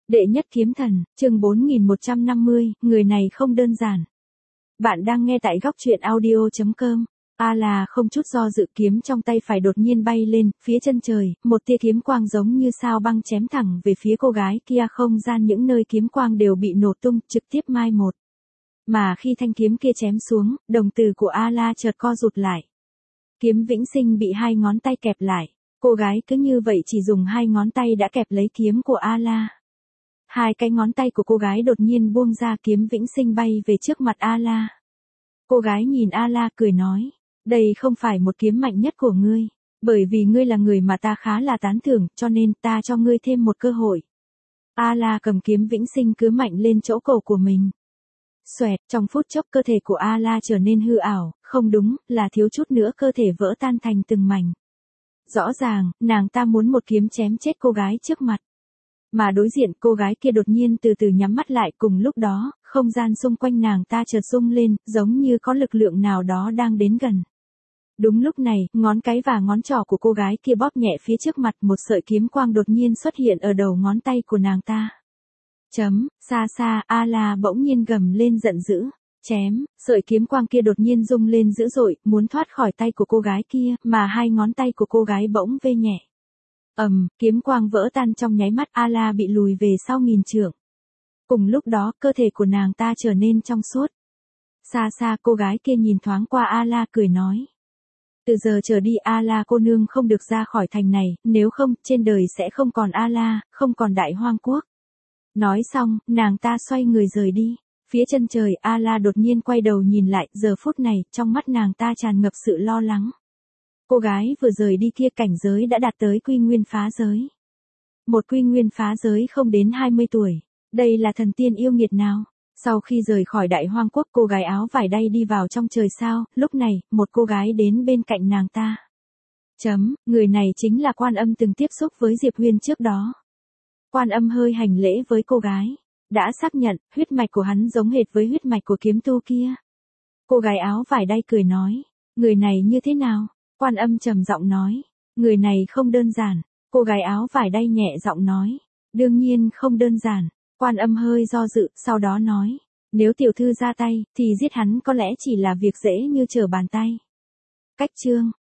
Đệ nhất kiếm thần, chương 4150, người này không đơn giản. Bạn đang nghe tại góc truyện audio.com. La không chút do dự, kiếm trong tay phải đột nhiên bay lên, phía chân trời, một tia kiếm quang giống như sao băng chém thẳng về phía cô gái kia, không gian những nơi kiếm quang đều bị nổ tung, trực tiếp mai một. Mà khi thanh kiếm kia chém xuống, đồng tử của La chợt co rụt lại. Kiếm vĩnh sinh bị hai ngón tay kẹp lại, cô gái cứ như vậy chỉ dùng hai ngón tay đã kẹp lấy kiếm của La. Hai cái ngón tay của cô gái đột nhiên buông ra, kiếm vĩnh sinh bay về trước mặt La. Cô gái nhìn La cười nói, đây không phải một kiếm mạnh nhất của ngươi, bởi vì ngươi là người mà ta khá là tán thưởng, cho nên ta cho ngươi thêm một cơ hội. La cầm kiếm vĩnh sinh cứ mạnh lên chỗ cổ của mình. Xoẹt, trong phút chốc cơ thể của La trở nên hư ảo, không đúng, là thiếu chút nữa cơ thể vỡ tan thành từng mảnh. Rõ ràng, nàng ta muốn một kiếm chém chết cô gái trước mặt. Mà đối diện, cô gái kia đột nhiên từ từ nhắm mắt lại, cùng lúc đó, không gian xung quanh nàng ta chợt rung lên, giống như có lực lượng nào đó đang đến gần. Đúng lúc này, ngón cái và ngón trỏ của cô gái kia bóp nhẹ phía trước mặt, một sợi kiếm quang đột nhiên xuất hiện ở đầu ngón tay của nàng ta. Xa xa, La bỗng nhiên gầm lên giận dữ. Chém, sợi kiếm quang kia đột nhiên rung lên dữ dội, muốn thoát khỏi tay của cô gái kia, mà hai ngón tay của cô gái bỗng vê nhẹ. Kiếm quang vỡ tan trong nháy mắt, La bị lùi về sau nghìn trượng. Cùng lúc đó, cơ thể của nàng ta trở nên trong suốt. Xa xa, cô gái kia nhìn thoáng qua La cười nói. Từ giờ trở đi La cô nương không được ra khỏi thành này, nếu không, trên đời sẽ không còn La, không còn Đại Hoang Quốc. Nói xong, nàng ta xoay người rời đi. Phía chân trời, La đột nhiên quay đầu nhìn lại, giờ phút này, trong mắt nàng ta tràn ngập sự lo lắng. Cô gái vừa rời đi kia cảnh giới đã đạt tới quy nguyên phá giới. Một quy nguyên phá giới không đến 20 tuổi. Đây là thần tiên yêu nghiệt nào? Sau khi rời khỏi Đại Hoang Quốc, cô gái áo vải đay đi vào trong trời sao, lúc này, một cô gái đến bên cạnh nàng ta. Người này chính là Quan Âm từng tiếp xúc với Diệp Huyên trước đó. Quan Âm hơi hành lễ với cô gái. Đã xác nhận, huyết mạch của hắn giống hệt với huyết mạch của kiếm tu kia. Cô gái áo vải đay cười nói, người này như thế nào? Quan Âm trầm giọng nói, người này không đơn giản. Cô gái áo vải đay nhẹ giọng nói, đương nhiên không đơn giản. Quan Âm hơi do dự, sau đó nói, nếu tiểu thư ra tay, thì giết hắn có lẽ chỉ là việc dễ như trở bàn tay. Cách chương